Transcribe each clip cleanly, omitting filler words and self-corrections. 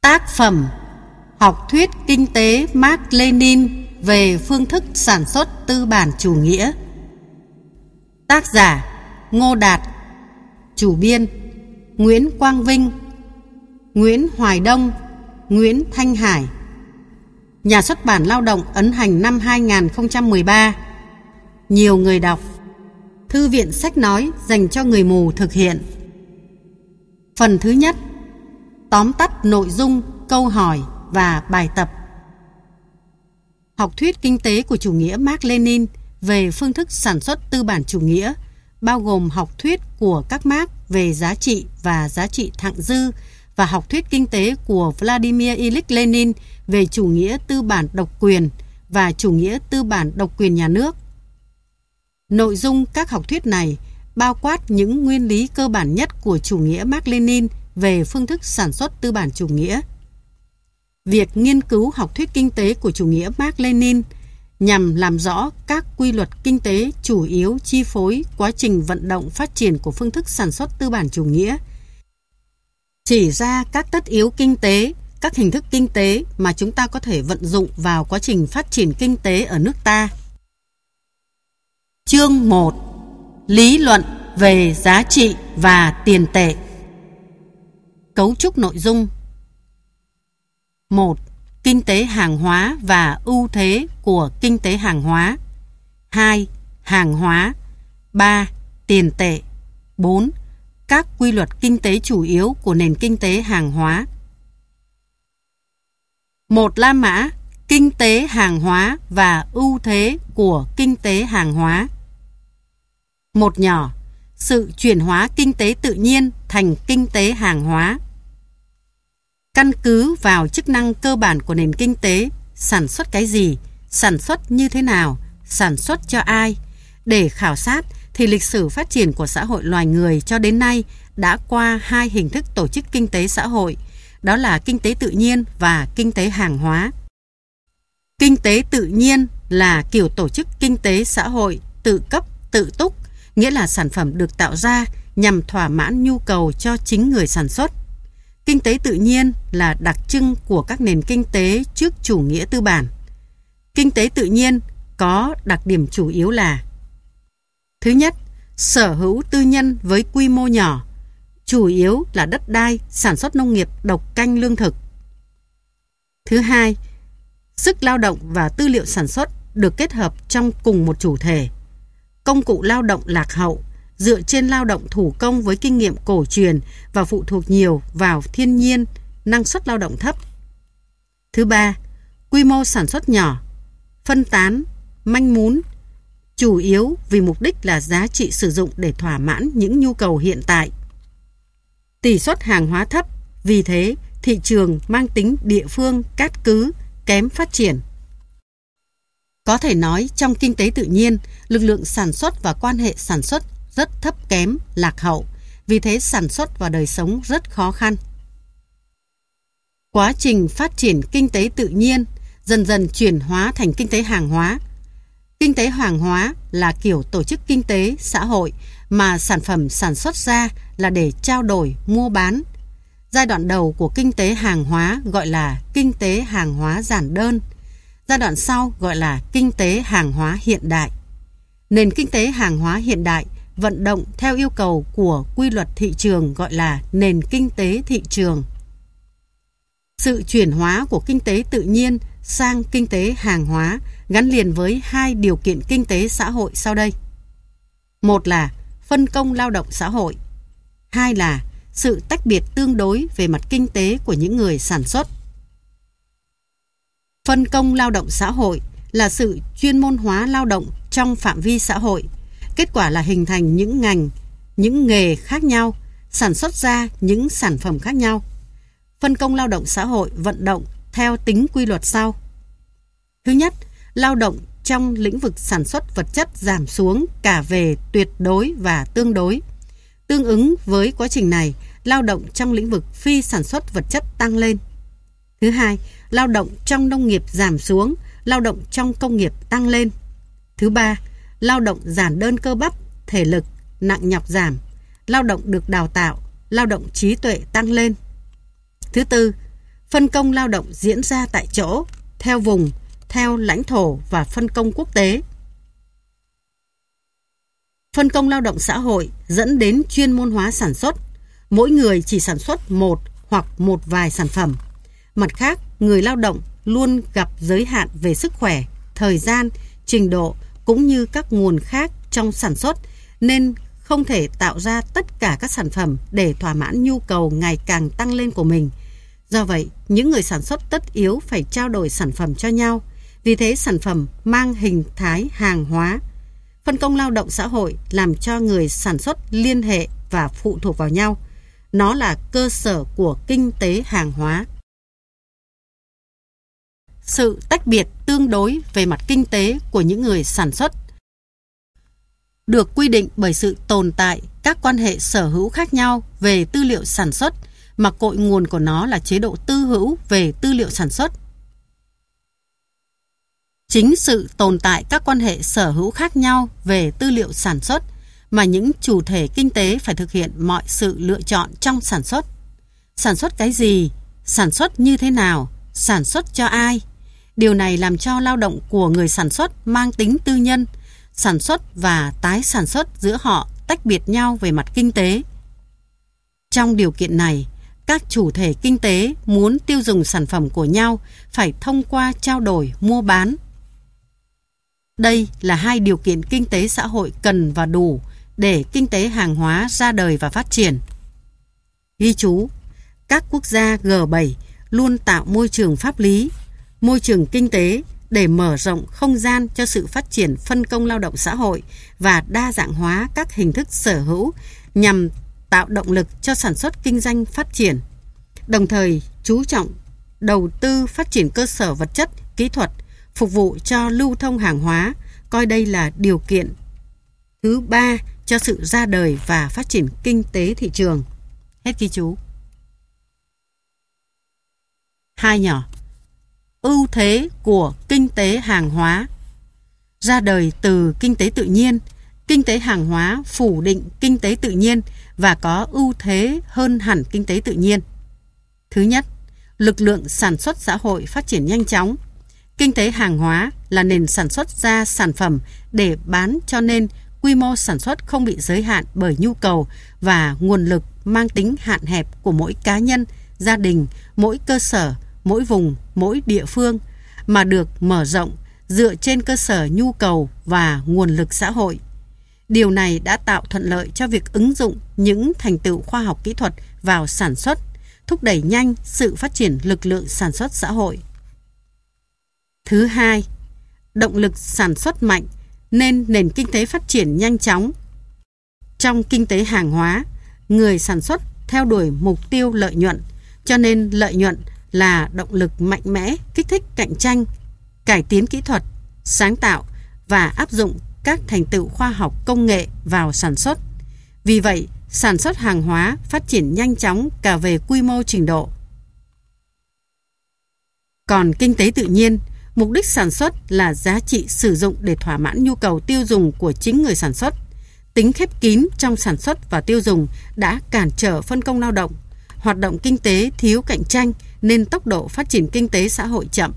Tác phẩm Học thuyết kinh tế Mác Lênin về phương thức sản xuất tư bản chủ nghĩa. Tác giả Ngô Đạt. Chủ biên Nguyễn Quang Vinh, Nguyễn Hoài Đông, Nguyễn Thanh Hải. Nhà xuất bản Lao động ấn hành năm 2013. Nhiều người đọc. Thư viện sách nói dành cho người mù thực hiện. Phần thứ nhất. Tóm tắt nội dung, câu hỏi và bài tập. Học thuyết kinh tế của chủ nghĩa Mác Lênin về phương thức sản xuất tư bản chủ nghĩa bao gồm học thuyết của các Mác về giá trị và giá trị thặng dư và học thuyết kinh tế của Vladimir Ilyich Lenin về chủ nghĩa tư bản độc quyền và chủ nghĩa tư bản độc quyền nhà nước. Nội dung các học thuyết này bao quát những nguyên lý cơ bản nhất của chủ nghĩa Mác Lênin về phương thức sản xuất tư bản chủ nghĩa. Việc nghiên cứu học thuyết kinh tế của chủ nghĩa Mác Lênin nhằm làm rõ các quy luật kinh tế chủ yếu chi phối quá trình vận động phát triển của phương thức sản xuất tư bản chủ nghĩa, chỉ ra các tất yếu kinh tế, các hình thức kinh tế mà chúng ta có thể vận dụng vào quá trình phát triển kinh tế ở nước ta. Chương 1. Lý luận về giá trị và tiền tệ. Cấu trúc nội dung. 1. Kinh tế hàng hóa và ưu thế của kinh tế hàng hóa. 2. Hàng hóa. 3. Tiền tệ. 4. Các quy luật kinh tế chủ yếu của nền kinh tế hàng hóa. 1. La mã kinh tế hàng hóa và ưu thế của kinh tế hàng hóa. 1 nhỏ. Sự chuyển hóa kinh tế tự nhiên thành kinh tế hàng hóa. Căn cứ vào chức năng cơ bản của nền kinh tế, sản xuất cái gì, sản xuất như thế nào, sản xuất cho ai. Để khảo sát thì lịch sử phát triển của xã hội loài người cho đến nay đã qua hai hình thức tổ chức kinh tế xã hội, đó là kinh tế tự nhiên và kinh tế hàng hóa. Kinh tế tự nhiên là kiểu tổ chức kinh tế xã hội tự cấp, tự túc, nghĩa là sản phẩm được tạo ra nhằm thỏa mãn nhu cầu cho chính người sản xuất. Kinh tế tự nhiên là đặc trưng của các nền kinh tế trước chủ nghĩa tư bản. Kinh tế tự nhiên có đặc điểm chủ yếu là: thứ nhất, sở hữu tư nhân với quy mô nhỏ, chủ yếu là đất đai, sản xuất nông nghiệp, độc canh lương thực. Thứ hai, sức lao động và tư liệu sản xuất được kết hợp trong cùng một chủ thể. Công cụ lao động lạc hậu, dựa trên lao động thủ công với kinh nghiệm cổ truyền và phụ thuộc nhiều vào thiên nhiên, năng suất lao động thấp. Thứ ba, quy mô sản xuất nhỏ, phân tán, manh mún, chủ yếu vì mục đích là giá trị sử dụng để thỏa mãn những nhu cầu hiện tại. Tỷ suất hàng hóa thấp, vì thế thị trường mang tính địa phương, cát cứ, kém phát triển. Có thể nói trong kinh tế tự nhiên, lực lượng sản xuất và quan hệ sản xuất rất thấp kém, lạc hậu, vì thế sản xuất và đời sống rất khó khăn. Quá trình phát triển kinh tế tự nhiên dần dần chuyển hóa thành kinh tế hàng hóa. Kinh tế hàng hóa là kiểu tổ chức kinh tế xã hội mà sản phẩm sản xuất ra là để trao đổi, mua bán. Giai đoạn đầu của kinh tế hàng hóa gọi là kinh tế hàng hóa giản đơn. Giai đoạn sau gọi là kinh tế hàng hóa hiện đại. Nền kinh tế hàng hóa hiện đại vận động theo yêu cầu của quy luật thị trường gọi là nền kinh tế thị trường. Sự chuyển hóa của kinh tế tự nhiên sang kinh tế hàng hóa gắn liền với hai điều kiện kinh tế xã hội sau đây. Một là phân công lao động xã hội. Hai là sự tách biệt tương đối về mặt kinh tế của những người sản xuất. Phân công lao động xã hội là sự chuyên môn hóa lao động trong phạm vi xã hội. Kết quả là hình thành những ngành, những nghề khác nhau, sản xuất ra những sản phẩm khác nhau. Phân công lao động xã hội vận động theo tính quy luật sau. Thứ nhất, lao động trong lĩnh vực sản xuất vật chất giảm xuống cả về tuyệt đối và tương đối. Tương ứng với quá trình này, lao động trong lĩnh vực phi sản xuất vật chất tăng lên. Thứ hai, lao động trong nông nghiệp giảm xuống, lao động trong công nghiệp tăng lên. Thứ ba, lao động giản đơn cơ bắp, thể lực, nặng nhọc giảm, lao động được đào tạo, lao động trí tuệ tăng lên. Thứ tư, Phân công lao động diễn ra tại chỗ, theo vùng, theo lãnh thổ và phân công quốc tế. Phân công lao động xã hội dẫn đến chuyên môn hóa sản xuất. Mỗi người chỉ sản xuất một hoặc một vài sản phẩm. Mặt khác, người lao động luôn gặp giới hạn về sức khỏe, thời gian, trình độ cũng như các nguồn khác trong sản xuất, nên không thể tạo ra tất cả các sản phẩm để thỏa mãn nhu cầu ngày càng tăng lên của mình. Do vậy, những người sản xuất tất yếu phải trao đổi sản phẩm cho nhau. Vì thế, sản phẩm mang hình thái hàng hóa. Phân công lao động xã hội làm cho người sản xuất liên hệ và phụ thuộc vào nhau. Nó là cơ sở của kinh tế hàng hóa. Sự tách biệt tương đối về mặt kinh tế của những người sản xuất được quy định bởi sự tồn tại các quan hệ sở hữu khác nhau về tư liệu sản xuất, mà cội nguồn của nó là chế độ tư hữu về tư liệu sản xuất. Chính sự tồn tại các quan hệ sở hữu khác nhau về tư liệu sản xuất mà những chủ thể kinh tế phải thực hiện mọi sự lựa chọn trong sản xuất. Sản xuất cái gì? Sản xuất như thế nào? Sản xuất cho ai? Điều này làm cho lao động của người sản xuất mang tính tư nhân. Sản xuất và tái sản xuất giữa họ tách biệt nhau về mặt kinh tế. Trong điều kiện này, các chủ thể kinh tế muốn tiêu dùng sản phẩm của nhau phải thông qua trao đổi mua bán. Đây là hai điều kiện kinh tế xã hội cần và đủ để kinh tế hàng hóa ra đời và phát triển. Ghi chú, các quốc gia G7 luôn tạo môi trường pháp lý, môi trường kinh tế để mở rộng không gian cho sự phát triển phân công lao động xã hội và đa dạng hóa các hình thức sở hữu nhằm tạo động lực cho sản xuất kinh doanh phát triển. Đồng thời, chú trọng đầu tư phát triển cơ sở vật chất, kỹ thuật, phục vụ cho lưu thông hàng hóa, coi đây là điều kiện thứ ba cho sự ra đời và phát triển kinh tế thị trường. Hết ghi chú. 2 nhỏ. Ưu thế của kinh tế hàng hóa. Ra đời từ kinh tế tự nhiên, kinh tế hàng hóa phủ định kinh tế tự nhiên và có ưu thế hơn hẳn kinh tế tự nhiên. Thứ nhất, lực lượng sản xuất xã hội phát triển nhanh chóng. Kinh tế hàng hóa là nền sản xuất ra sản phẩm để bán, cho nên quy mô sản xuất không bị giới hạn bởi nhu cầu và nguồn lực mang tính hạn hẹp của mỗi cá nhân, gia đình, mỗi cơ sở, mỗi vùng, mỗi địa phương, mà được mở rộng dựa trên cơ sở nhu cầu và nguồn lực xã hội. Điều này đã tạo thuận lợi cho việc ứng dụng những thành tựu khoa học kỹ thuật vào sản xuất, thúc đẩy nhanh sự phát triển lực lượng sản xuất xã hội. Thứ hai, động lực sản xuất mạnh nên nền kinh tế phát triển nhanh chóng. Trong kinh tế hàng hóa, người sản xuất theo đuổi mục tiêu lợi nhuận, cho nên lợi nhuận là động lực mạnh mẽ kích thích cạnh tranh, cải tiến kỹ thuật, sáng tạo và áp dụng các thành tựu khoa học công nghệ vào sản xuất. Vì vậy, sản xuất hàng hóa phát triển nhanh chóng cả về quy mô trình độ. Còn kinh tế tự nhiên, mục đích sản xuất là giá trị sử dụng để thỏa mãn nhu cầu tiêu dùng của chính người sản xuất. Tính khép kín trong sản xuất và tiêu dùng đã cản trở phân công lao động. Hoạt động kinh tế thiếu cạnh tranh nên tốc độ phát triển kinh tế xã hội chậm.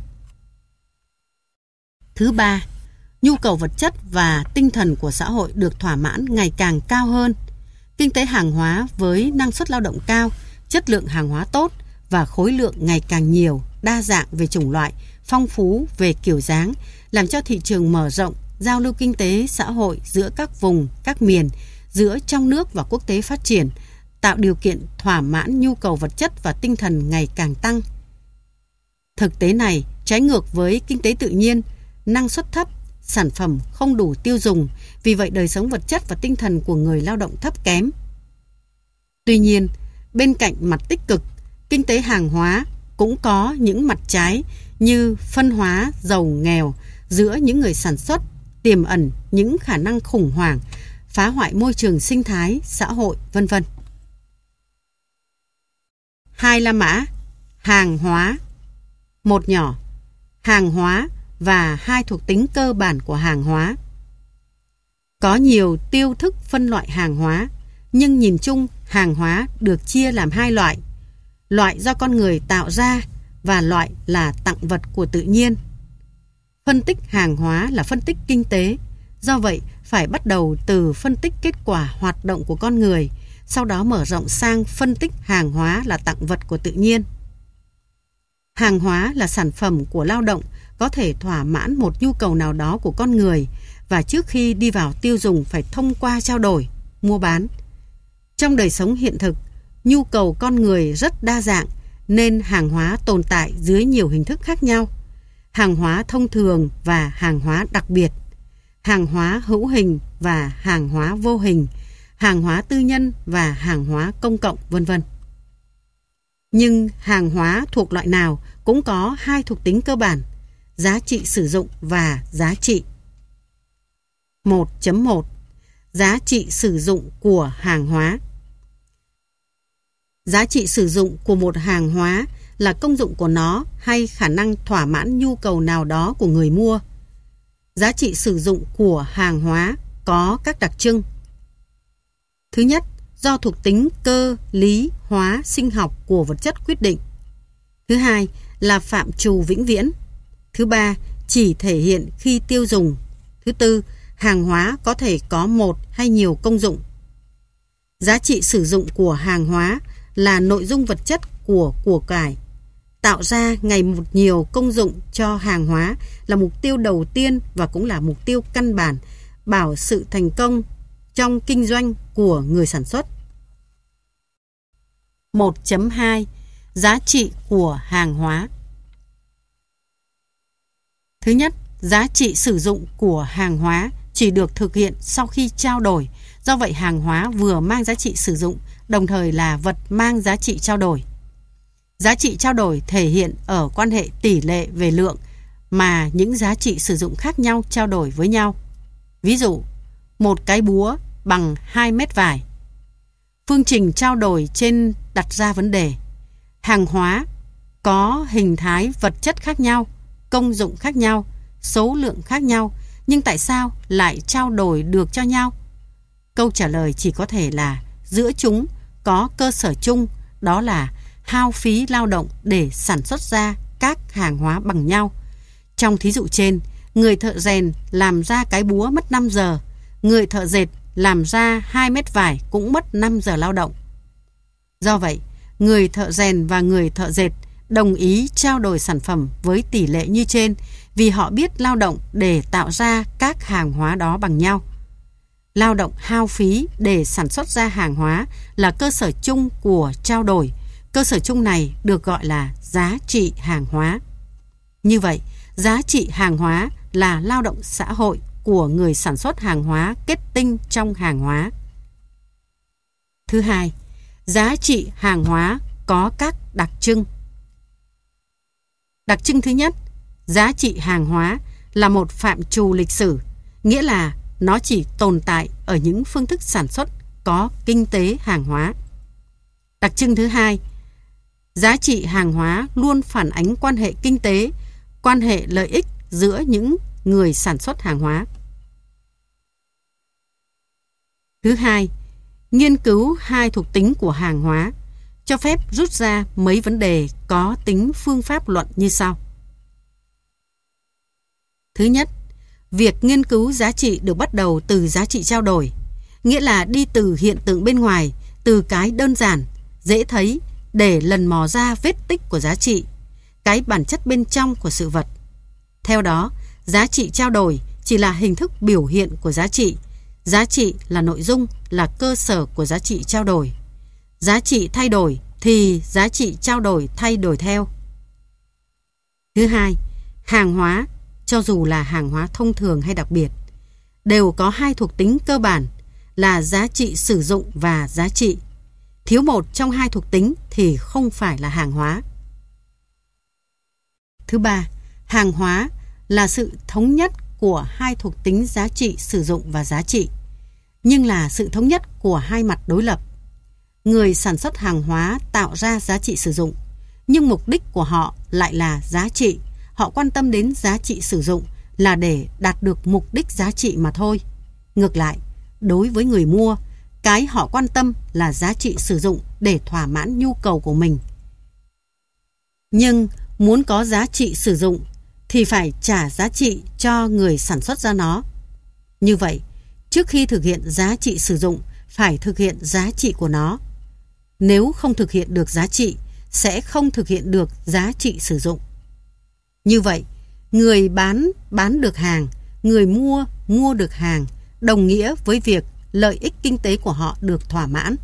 Thứ ba, nhu cầu vật chất và tinh thần của xã hội được thỏa mãn ngày càng cao hơn. Kinh tế hàng hóa với năng suất lao động cao, chất lượng hàng hóa tốt và khối lượng ngày càng nhiều, đa dạng về chủng loại, phong phú về kiểu dáng, làm cho thị trường mở rộng, giao lưu kinh tế xã hội giữa các vùng, các miền, giữa trong nước và quốc tế phát triển, tạo điều kiện thỏa mãn nhu cầu vật chất và tinh thần ngày càng tăng. Thực tế này trái ngược với kinh tế tự nhiên, năng suất thấp, sản phẩm không đủ tiêu dùng, vì vậy đời sống vật chất và tinh thần của người lao động thấp kém. Tuy nhiên, bên cạnh mặt tích cực, kinh tế hàng hóa cũng có những mặt trái như phân hóa giàu nghèo giữa những người sản xuất, tiềm ẩn những khả năng khủng hoảng, phá hoại môi trường sinh thái, xã hội, v.v. 2 la mã, hàng hóa. 1 nhỏ, hàng hóa và 2 thuộc tính cơ bản của hàng hóa. Có nhiều tiêu thức phân loại hàng hóa, nhưng nhìn chung hàng hóa được chia làm 2 loại. Loại do con người tạo ra và loại là tặng vật của tự nhiên. Phân tích hàng hóa là phân tích kinh tế, do vậy phải bắt đầu từ phân tích kết quả hoạt động của con người, sau đó mở rộng sang phân tích hàng hóa là tặng vật của tự nhiên. Hàng hóa là sản phẩm của lao động có thể thỏa mãn một nhu cầu nào đó của con người và trước khi đi vào tiêu dùng phải thông qua trao đổi, mua bán. Trong đời sống hiện thực, nhu cầu con người rất đa dạng nên hàng hóa tồn tại dưới nhiều hình thức khác nhau. Hàng hóa thông thường và hàng hóa đặc biệt, hàng hóa hữu hình và hàng hóa vô hình, hàng hóa tư nhân và hàng hóa công cộng, v.v. Nhưng hàng hóa thuộc loại nào cũng có hai thuộc tính cơ bản: giá trị sử dụng và giá trị. 1.1 Giá trị sử dụng của hàng hóa. Giá trị sử dụng của một hàng hóa là công dụng của nó hay khả năng thỏa mãn nhu cầu nào đó của người mua. Giá trị sử dụng của hàng hóa có các đặc trưng. Thứ nhất, do thuộc tính cơ, lý, hóa, sinh học của vật chất quyết định. Thứ hai, là phạm trù vĩnh viễn. Thứ ba, chỉ thể hiện khi tiêu dùng. Thứ tư, hàng hóa có thể có một hay nhiều công dụng. Giá trị sử dụng của hàng hóa là nội dung vật chất của cải. Tạo ra ngày một nhiều công dụng cho hàng hóa là mục tiêu đầu tiên và cũng là mục tiêu căn bản bảo sự thành công trong kinh doanh của người sản xuất. 1.2 Giá trị của hàng hóa. Thứ nhất, giá trị sử dụng của hàng hóa chỉ được thực hiện sau khi trao đổi. Do vậy, hàng hóa vừa mang giá trị sử dụng, đồng thời là vật mang giá trị trao đổi. Giá trị trao đổi thể hiện ở quan hệ tỷ lệ về lượng mà những giá trị sử dụng khác nhau trao đổi với nhau. Ví dụ, một cái búa bằng 2 mét vải. Phương trình trao đổi trên đặt ra vấn đề: hàng hóa có hình thái vật chất khác nhau, công dụng khác nhau, số lượng khác nhau, nhưng tại sao lại trao đổi được cho nhau? Câu trả lời chỉ có thể là giữa chúng có cơ sở chung, đó là hao phí lao động để sản xuất ra các hàng hóa bằng nhau. Trong thí dụ trên, người thợ rèn làm ra cái búa mất 5 giờ, người thợ dệt làm ra 2 mét vải cũng mất 5 giờ lao động. Do vậy, người thợ rèn và người thợ dệt đồng ý trao đổi sản phẩm với tỷ lệ như trên vì họ biết lao động để tạo ra các hàng hóa đó bằng nhau. Lao động hao phí để sản xuất ra hàng hóa là cơ sở chung của trao đổi. Cơ sở chung này được gọi là giá trị hàng hóa. Như vậy, giá trị hàng hóa là lao động xã hội của người sản xuất hàng hóa kết tinh trong hàng hóa. Thứ hai, giá trị hàng hóa có các đặc trưng. Đặc trưng thứ nhất, giá trị hàng hóa là một phạm trù lịch sử, nghĩa là nó chỉ tồn tại ở những phương thức sản xuất có kinh tế hàng hóa. Đặc trưng thứ hai, giá trị hàng hóa luôn phản ánh quan hệ kinh tế, quan hệ lợi ích giữa những người sản xuất hàng hóa. Thứ hai, nghiên cứu hai thuộc tính của hàng hóa cho phép rút ra mấy vấn đề có tính phương pháp luận như sau. Thứ nhất, việc nghiên cứu giá trị được bắt đầu từ giá trị trao đổi, nghĩa là đi từ hiện tượng bên ngoài, từ cái đơn giản, dễ thấy để lần mò ra vết tích của giá trị, cái bản chất bên trong của sự vật. Theo đó, giá trị trao đổi chỉ là hình thức biểu hiện của giá trị. Giá trị là nội dung, là cơ sở của giá trị trao đổi. Giá trị thay đổi thì giá trị trao đổi thay đổi theo. Thứ hai, hàng hóa, cho dù là hàng hóa thông thường hay đặc biệt, đều có hai thuộc tính cơ bản là giá trị sử dụng và giá trị. Thiếu một trong hai thuộc tính thì không phải là hàng hóa. Thứ ba, hàng hóa là sự thống nhất của hai thuộc tính giá trị sử dụng và giá trị, nhưng là sự thống nhất của hai mặt đối lập. Người sản xuất hàng hóa tạo ra giá trị sử dụng, nhưng mục đích của họ lại là giá trị. Họ quan tâm đến giá trị sử dụng là để đạt được mục đích giá trị mà thôi. Ngược lại, đối với người mua, cái họ quan tâm là giá trị sử dụng để thỏa mãn nhu cầu của mình. Nhưng muốn có giá trị sử dụng thì phải trả giá trị cho người sản xuất ra nó. Như vậy, trước khi thực hiện giá trị sử dụng, phải thực hiện giá trị của nó. Nếu không thực hiện được giá trị, sẽ không thực hiện được giá trị sử dụng. Như vậy, người bán được hàng, người mua được hàng, đồng nghĩa với việc lợi ích kinh tế của họ được thỏa mãn.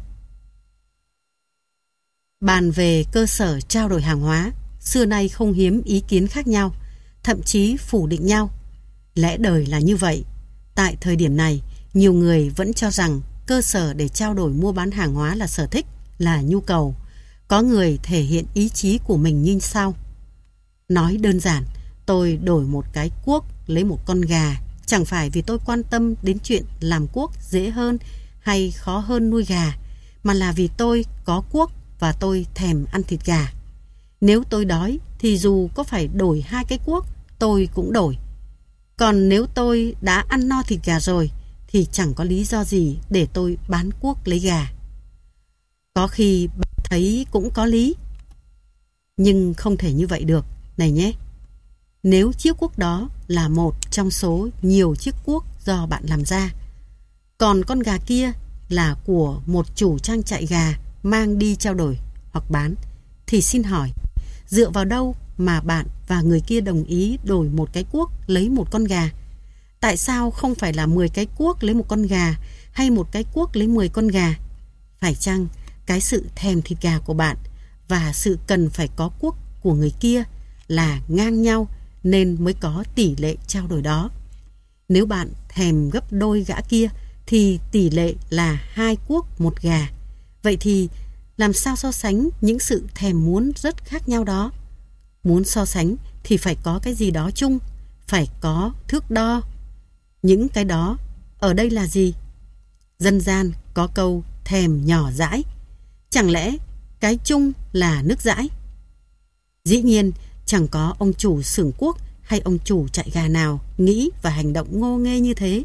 Bàn về cơ sở trao đổi hàng hóa, xưa nay không hiếm ý kiến khác nhau, thậm chí phủ định nhau. Lẽ đời là như vậy. Tại thời điểm này, nhiều người vẫn cho rằng cơ sở để trao đổi mua bán hàng hóa là sở thích, là nhu cầu. Có người thể hiện ý chí của mình như sau. Nói đơn giản, tôi đổi một cái cuốc lấy một con gà, chẳng phải vì tôi quan tâm đến chuyện làm cuốc dễ hơn hay khó hơn nuôi gà, mà là vì tôi có cuốc và tôi thèm ăn thịt gà. Nếu tôi đói thì dù có phải đổi 2 cái cuốc, tôi cũng đổi. Còn nếu tôi đã ăn no thịt gà rồi thì chẳng có lý do gì để tôi bán cuốc lấy gà. Có khi bạn thấy cũng có lý, nhưng không thể như vậy được, này nhé. Nếu chiếc cuốc đó là một trong số nhiều chiếc cuốc do bạn làm ra, còn con gà kia là của một chủ trang trại gà mang đi trao đổi hoặc bán, thì xin hỏi, dựa vào đâu mà bạn và người kia đồng ý đổi một cái cuốc lấy một con gà? Tại sao không phải là 10 cái cuốc lấy một con gà hay một cái cuốc lấy 10 con gà? Phải chăng cái sự thèm thịt gà của bạn và sự cần phải có cuốc của người kia là ngang nhau nên mới có tỷ lệ trao đổi đó? Nếu bạn thèm gấp đôi gã kia thì tỷ lệ là 2 cuốc 1 gà. Vậy thì làm sao so sánh những sự thèm muốn rất khác nhau đó? Muốn so sánh thì phải có cái gì đó chung, phải có thước đo. Những cái đó ở đây là gì? Dân gian có câu thèm nhỏ dãi. Chẳng lẽ cái chung là nước dãi? Dĩ nhiên chẳng có ông chủ xưởng cuốc hay ông chủ trại gà nào nghĩ và hành động ngô nghê như thế.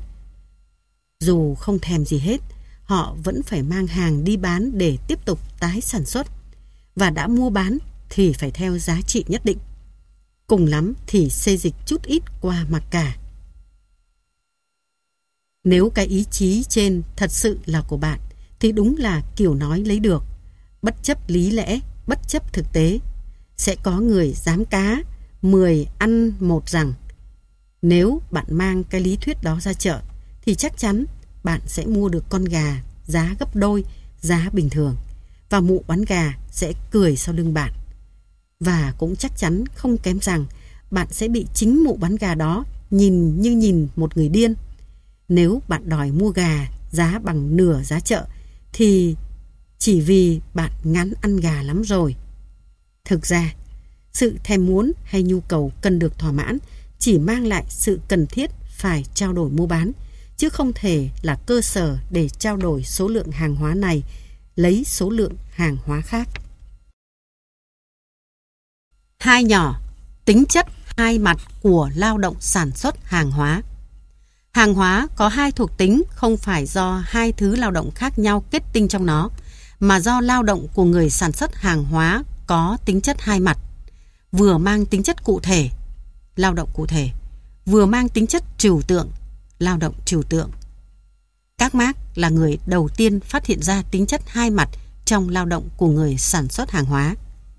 Dù không thèm gì hết, họ vẫn phải mang hàng đi bán để tiếp tục tái sản xuất. Và đã mua bán thì phải theo giá trị nhất định. Cùng lắm thì xê dịch chút ít qua mặc cả. Nếu cái ý chí trên thật sự là của bạn thì đúng là kiểu nói lấy được, bất chấp lý lẽ, bất chấp thực tế. Sẽ có người dám cá, 10 ăn 1 rằng. Nếu bạn mang cái lý thuyết đó ra chợ thì chắc chắn bạn sẽ mua được con gà giá gấp đôi giá bình thường, và mụ bán gà sẽ cười sau lưng bạn. Và cũng chắc chắn không kém rằng bạn sẽ bị chính mụ bán gà đó nhìn một người điên. Nếu bạn đòi mua gà giá bằng nửa giá chợ thì chỉ vì bạn ngán ăn gà lắm rồi. Thực ra, sự thèm muốn hay nhu cầu cần được thỏa mãn chỉ mang lại sự cần thiết phải trao đổi mua bán, chứ không thể là cơ sở để trao đổi số lượng hàng hóa này lấy số lượng hàng hóa khác. 2 nhỏ, tính chất hai mặt của lao động sản xuất hàng hóa. Hàng hóa có 2 thuộc tính không phải do 2 thứ lao động khác nhau kết tinh trong nó, mà do lao động của người sản xuất hàng hóa có tính chất hai mặt, vừa mang tính chất cụ thể, lao động cụ thể, vừa mang tính chất trừu tượng, lao động trừu tượng. Các Marx là người đầu tiên phát hiện ra tính chất hai mặt trong lao động của người sản xuất hàng hóa.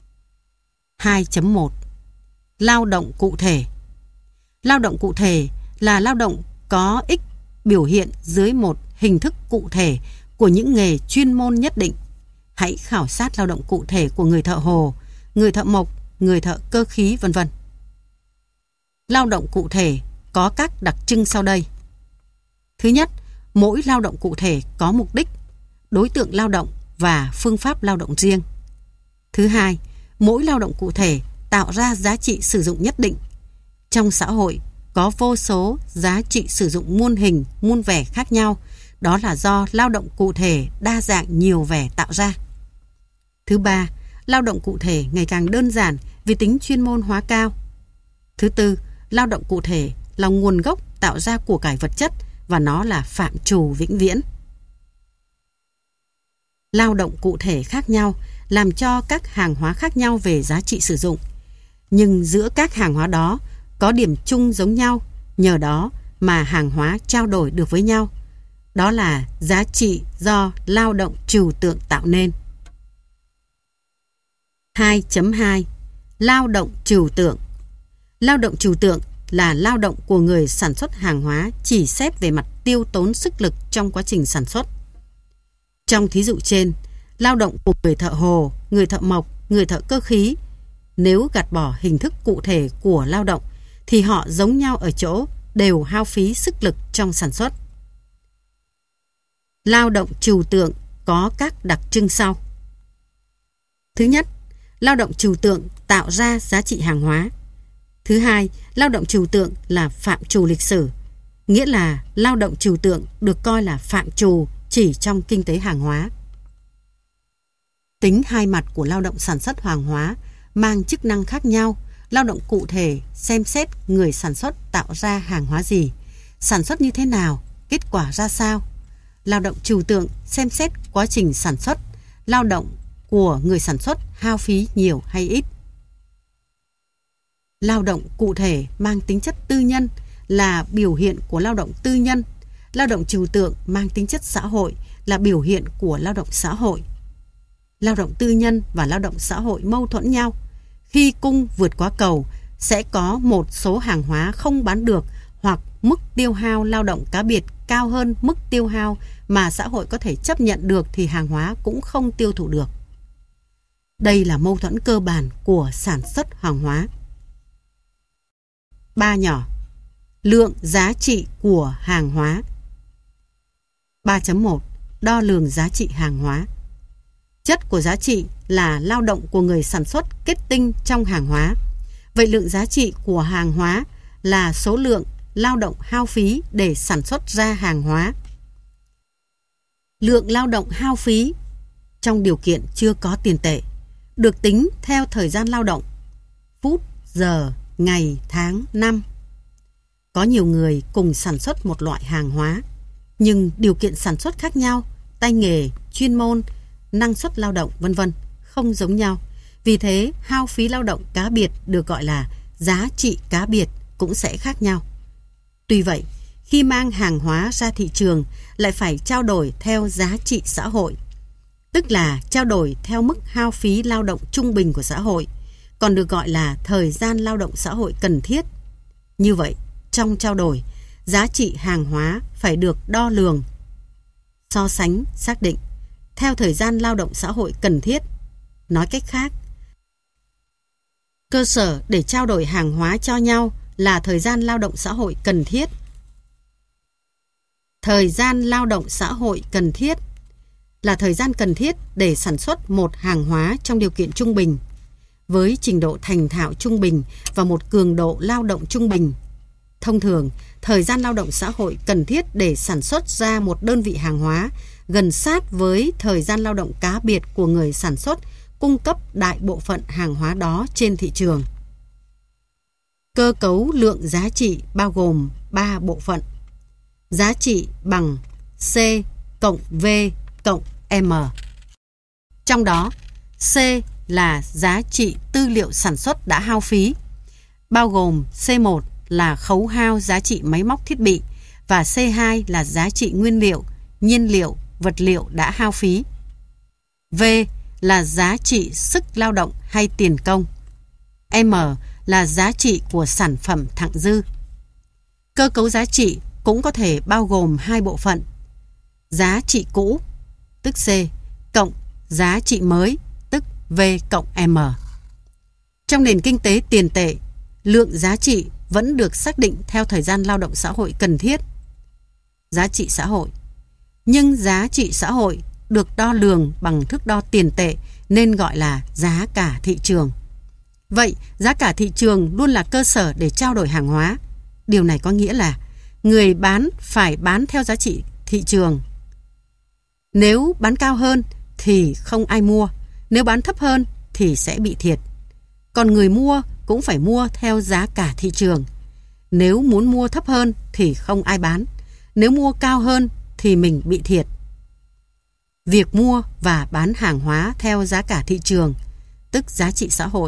2.1 Lao động cụ thể. Lao động cụ thể là lao động có ích biểu hiện dưới một hình thức cụ thể của những nghề chuyên môn nhất định. Hãy khảo sát lao động cụ thể của người thợ hồ, người thợ mộc, người thợ cơ khí, v.v. Lao động cụ thể có các đặc trưng sau đây. Thứ nhất, mỗi lao động cụ thể có mục đích, đối tượng lao động và phương pháp lao động riêng. Thứ hai, mỗi lao động cụ thể tạo ra giá trị sử dụng nhất định. Trong xã hội có vô số giá trị sử dụng muôn hình, muôn vẻ khác nhau, đó là do lao động cụ thể đa dạng nhiều vẻ tạo ra. Thứ ba, lao động cụ thể ngày càng đơn giản vì tính chuyên môn hóa cao. Thứ tư, lao động cụ thể là nguồn gốc tạo ra của cải vật chất và nó là phạm trù vĩnh viễn. Lao động cụ thể khác nhau làm cho các hàng hóa khác nhau về giá trị sử dụng. Nhưng giữa các hàng hóa đó có điểm chung giống nhau, nhờ đó mà hàng hóa trao đổi được với nhau. Đó là giá trị do lao động trừu tượng tạo nên. 2.2 Lao động trừu tượng. Lao động trừu tượng là lao động của người sản xuất hàng hóa chỉ xét về mặt tiêu tốn sức lực trong quá trình sản xuất. Trong thí dụ trên, lao động của người thợ hồ, người thợ mộc, người thợ cơ khí, nếu gạt bỏ hình thức cụ thể của lao động thì họ giống nhau ở chỗ đều hao phí sức lực trong sản xuất. Lao động trừu tượng có các đặc trưng sau. Thứ nhất, lao động trừu tượng tạo ra giá trị hàng hóa. Thứ hai, lao động trừu tượng là phạm trù lịch sử, nghĩa là lao động trừu tượng được coi là phạm trù chỉ trong kinh tế hàng hóa. Tính hai mặt của lao động sản xuất hàng hóa mang chức năng khác nhau. Lao động cụ thể xem xét người sản xuất tạo ra hàng hóa gì, sản xuất như thế nào, kết quả ra sao. Lao động trừu tượng xem xét quá trình sản xuất, lao động của người sản xuất hao phí nhiều hay ít. Lao động cụ thể mang tính chất tư nhân là biểu hiện của lao động tư nhân. Lao động trừu tượng mang tính chất xã hội là biểu hiện của lao động xã hội. Lao động tư nhân và lao động xã hội mâu thuẫn nhau. Khi cung vượt quá cầu, sẽ có một số hàng hóa không bán được hoặc mức tiêu hao lao động cá biệt cao hơn mức tiêu hao mà xã hội có thể chấp nhận được thì hàng hóa cũng không tiêu thụ được. Đây là mâu thuẫn cơ bản của sản xuất hàng hóa. 3 nhỏ. Lượng giá trị của hàng hóa. 3.1 Đo lường giá trị hàng hóa. Chất của giá trị là lao động của người sản xuất kết tinh trong hàng hóa. Vậy lượng giá trị của hàng hóa là số lượng lao động hao phí để sản xuất ra hàng hóa. Lượng lao động hao phí trong điều kiện chưa có tiền tệ được tính theo thời gian lao động, phút, giờ, ngày, tháng, năm. Có nhiều người cùng sản xuất một loại hàng hóa, nhưng điều kiện sản xuất khác nhau, tay nghề, chuyên môn, năng suất lao động v.v. không giống nhau. Vì thế, hao phí lao động cá biệt được gọi là giá trị cá biệt cũng sẽ khác nhau. Tuy vậy, khi mang hàng hóa ra thị trường lại phải trao đổi theo giá trị xã hội, tức là trao đổi theo mức hao phí lao động trung bình của xã hội, còn được gọi là thời gian lao động xã hội cần thiết. Như vậy, trong trao đổi, giá trị hàng hóa phải được đo lường, so sánh, xác định theo thời gian lao động xã hội cần thiết. Nói cách khác, cơ sở để trao đổi hàng hóa cho nhau là thời gian lao động xã hội cần thiết. Thời gian lao động xã hội cần thiết là thời gian cần thiết để sản xuất một hàng hóa trong điều kiện trung bình, với trình độ thành thạo trung bình và một cường độ lao động trung bình. Thông thường, thời gian lao động xã hội cần thiết để sản xuất ra một đơn vị hàng hóa gần sát với thời gian lao động cá biệt của người sản xuất cung cấp đại bộ phận hàng hóa đó trên thị trường. Cơ cấu lượng giá trị bao gồm 3 bộ phận. Giá trị bằng C cộng V cộng M. Trong đó, C là giá trị tư liệu sản xuất đã hao phí, bao gồm C1 là khấu hao giá trị máy móc thiết bị và C2 là giá trị nguyên liệu, nhiên liệu, vật liệu đã hao phí. V là giá trị sức lao động hay tiền công. M là giá trị của sản phẩm thặng dư. Cơ cấu giá trị cũng có thể bao gồm 2 bộ phận. Giá trị cũ, tức C, cộng giá trị mới, tức V cộng M. Trong nền kinh tế tiền tệ, lượng giá trị vẫn được xác định theo thời gian lao động xã hội cần thiết, giá trị xã hội. Nhưng giá trị xã hội được đo lường bằng thước đo tiền tệ nên gọi là giá cả thị trường. Vậy, giá cả thị trường luôn là cơ sở để trao đổi hàng hóa. Điều này có nghĩa là người bán phải bán theo giá trị thị trường. Nếu bán cao hơn thì không ai mua, nếu bán thấp hơn thì sẽ bị thiệt. Còn người mua cũng phải mua theo giá cả thị trường. Nếu muốn mua thấp hơn thì không ai bán, nếu mua cao hơn thì mình bị thiệt. Việc mua và bán hàng hóa theo giá cả thị trường, tức giá trị xã hội,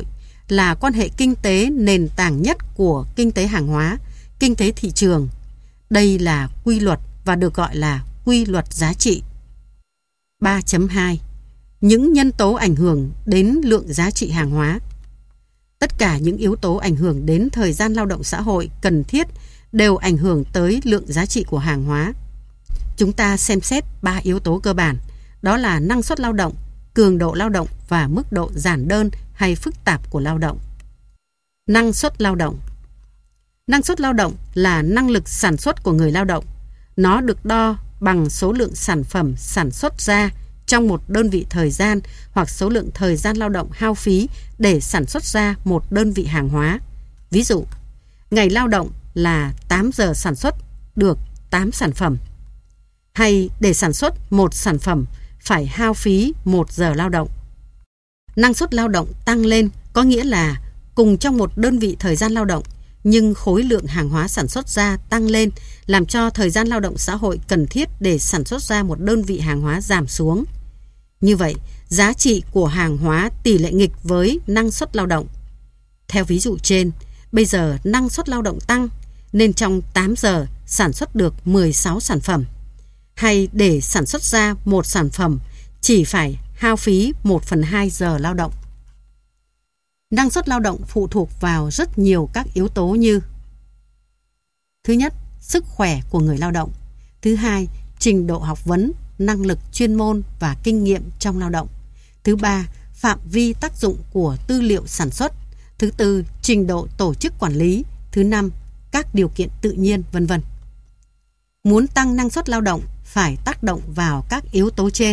là quan hệ kinh tế nền tảng nhất của kinh tế hàng hóa, kinh tế thị trường. Đây là quy luật và được gọi là quy luật giá trị. 3.2. Những nhân tố ảnh hưởng đến lượng giá trị hàng hóa. Tất cả những yếu tố ảnh hưởng đến thời gian lao động xã hội cần thiết đều ảnh hưởng tới lượng giá trị của hàng hóa. Chúng ta xem xét 3 yếu tố cơ bản, đó là năng suất lao động, cường độ lao động và mức độ giản đơn hay phức tạp của lao động. Năng suất lao động. Năng suất lao động là năng lực sản xuất của người lao động. Nó được đo bằng số lượng sản phẩm sản xuất ra trong một đơn vị thời gian hoặc số lượng thời gian lao động hao phí để sản xuất ra một đơn vị hàng hóa. Ví dụ, ngày lao động là 8 giờ sản xuất được 8 sản phẩm. Hay để sản xuất một sản phẩm phải hao phí 1 giờ lao động. Năng suất lao động tăng lên có nghĩa là cùng trong một đơn vị thời gian lao động, nhưng khối lượng hàng hóa sản xuất ra tăng lên, làm cho thời gian lao động xã hội cần thiết để sản xuất ra một đơn vị hàng hóa giảm xuống. Như vậy, giá trị của hàng hóa tỷ lệ nghịch với năng suất lao động. Theo ví dụ trên, bây giờ năng suất lao động tăng, nên trong 8 giờ sản xuất được 16 sản phẩm. Hay để sản xuất ra một sản phẩm chỉ phải hao phí 1/2 giờ lao động. Năng suất lao động phụ thuộc vào rất nhiều các yếu tố như: thứ nhất, sức khỏe của người lao động. Thứ hai, trình độ học vấn, năng lực chuyên môn và kinh nghiệm trong lao động. Thứ ba, phạm vi tác dụng của tư liệu sản xuất. Thứ tư, trình độ tổ chức quản lý. Thứ năm, các điều kiện tự nhiên, v.v. Muốn tăng năng suất lao động phải tác động vào các yếu tố trên.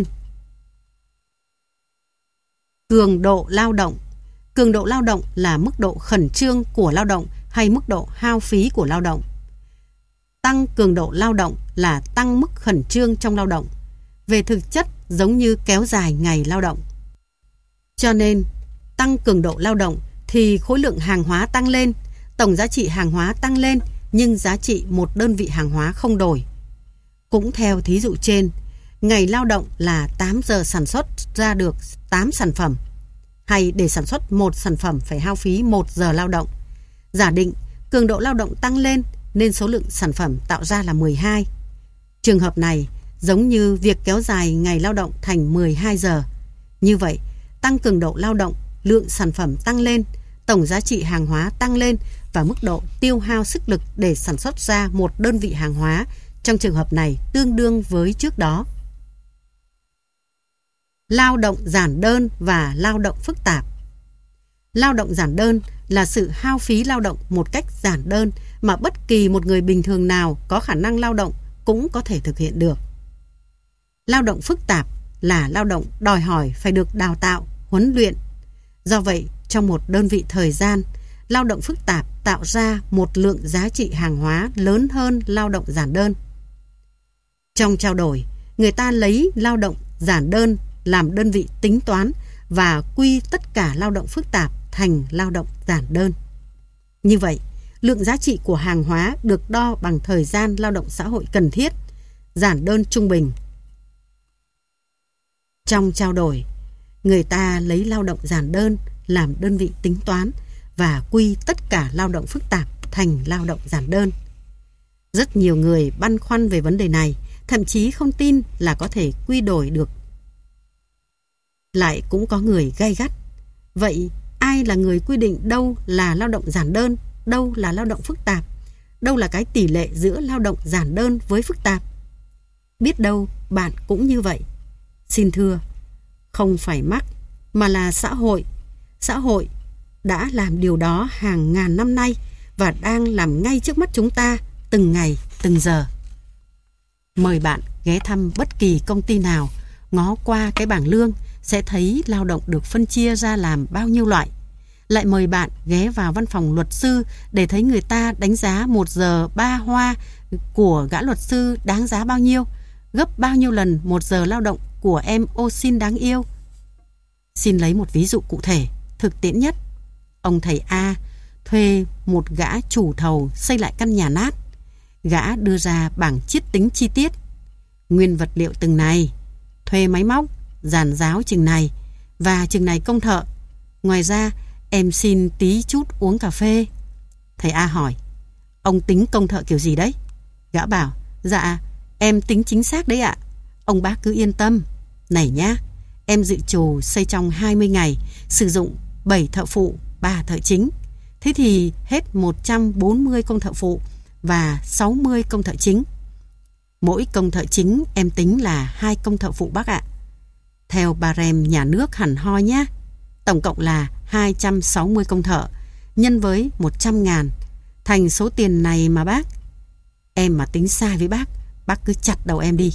Cường độ lao động. Cường độ lao động là mức độ khẩn trương của lao động hay mức độ hao phí của lao động. Tăng cường độ lao động là tăng mức khẩn trương trong lao động. Về thực chất giống như kéo dài ngày lao động. Cho nên, tăng cường độ lao động thì khối lượng hàng hóa tăng lên, tổng giá trị hàng hóa tăng lên, nhưng giá trị một đơn vị hàng hóa không đổi. Cũng theo thí dụ trên, ngày lao động là 8 giờ sản xuất ra được 8 sản phẩm. Hay để sản xuất một sản phẩm phải hao phí 1 giờ lao động. Giả định cường độ lao động tăng lên nên số lượng sản phẩm tạo ra là 12. Trường hợp này giống như việc kéo dài ngày lao động thành 12 giờ. Như vậy, tăng cường độ lao động, lượng sản phẩm tăng lên, tổng giá trị hàng hóa tăng lên và mức độ tiêu hao sức lực để sản xuất ra một đơn vị hàng hóa trong trường hợp này tương đương với trước đó. Lao động giản đơn và lao động phức tạp. Lao động giản đơn là sự hao phí lao động một cách giản đơn mà bất kỳ một người bình thường nào có khả năng lao động cũng có thể thực hiện được. Lao động phức tạp là lao động đòi hỏi phải được đào tạo, huấn luyện. Do vậy, trong một đơn vị thời gian, lao động phức tạp tạo ra một lượng giá trị hàng hóa lớn hơn lao động giản đơn. Trong trao đổi, người ta lấy lao động giản đơn làm đơn vị tính toán và quy tất cả lao động phức tạp thành lao động giản đơn. Như vậy, lượng giá trị của hàng hóa được đo bằng thời gian lao động xã hội cần thiết, giản đơn trung bình. Trong trao đổi, người ta lấy lao động giản đơn làm đơn vị tính toán và quy tất cả lao động phức tạp thành lao động giản đơn. Rất nhiều người băn khoăn về vấn đề này, thậm chí không tin là có thể quy đổi được. Lại cũng có người gay gắt. Vậy ai là người quy định đâu là lao động giản đơn, đâu là lao động phức tạp? Đâu là cái tỷ lệ giữa lao động giản đơn với phức tạp? Biết đâu bạn cũng như vậy. Xin thưa, không phải mắc mà là xã hội. Xã hội đã làm điều đó hàng ngàn năm nay và đang làm ngay trước mắt chúng ta từng ngày, từng giờ. Mời bạn ghé thăm bất kỳ công ty nào, ngó qua cái bảng lương sẽ thấy lao động được phân chia ra làm bao nhiêu loại. Lại mời bạn ghé vào văn phòng luật sư để thấy người ta đánh giá 1 giờ 3 hoa của gã luật sư đáng giá bao nhiêu, gấp bao nhiêu lần 1 giờ lao động của em ô xin đáng yêu. Xin lấy một ví dụ cụ thể, thực tiễn nhất. Ông thầy A thuê một gã chủ thầu xây lại căn nhà nát. Gã đưa ra bảng chiết tính chi tiết. Nguyên vật liệu từng này, thuê máy móc, giàn giáo chừng này và chừng này công thợ. Ngoài ra, Em xin tí chút uống cà phê. Thầy A hỏi, ông tính công thợ kiểu gì đấy? Gã bảo, dạ, em tính chính xác đấy ạ. Ông bác cứ yên tâm. Này nhá, em dự trù xây trong 20 ngày, sử dụng 7 thợ phụ, 3 thợ chính. Thế thì hết 140 công thợ phụ và 60 công thợ chính. Mỗi công thợ chính em tính là 2 công thợ phụ bác ạ. Theo barem nhà nước hẳn hoi nhá. Tổng cộng là 260 công thợ, nhân với 100.000, thành số tiền này mà bác. Em mà tính sai với bác cứ chặt đầu em đi.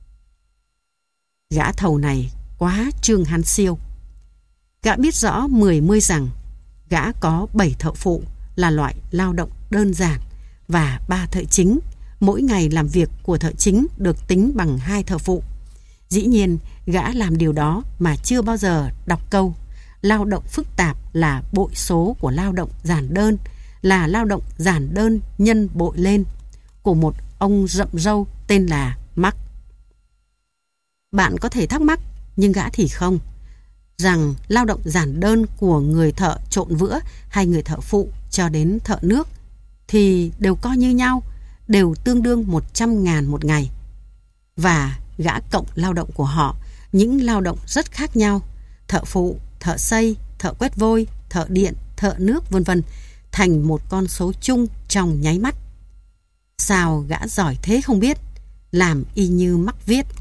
Gã thầu này quá trương hắn siêu. Gã biết rõ 10 rằng gã có 7 thợ phụ là loại lao động đơn giản và 3 thợ chính. Mỗi ngày làm việc của thợ chính được tính bằng 2 thợ phụ. Dĩ nhiên gã làm điều đó mà chưa bao giờ đọc câu lao động phức tạp là bội số của lao động giản đơn, là lao động giản đơn nhân bội lên, của một ông rậm râu tên là Marx. Bạn có thể thắc mắc, nhưng gã thì không, rằng lao động giản đơn của người thợ trộn vữa hay người thợ phụ cho đến thợ nước thì đều coi như nhau, đều tương đương 100.000 một ngày. Và gã cộng lao động của họ, những lao động rất khác nhau, thợ phụ, thợ xây, thợ quét vôi, thợ điện, thợ nước vân vân, thành một con số chung trong nháy mắt. Sao gã giỏi thế không biết, làm y như Marx viết.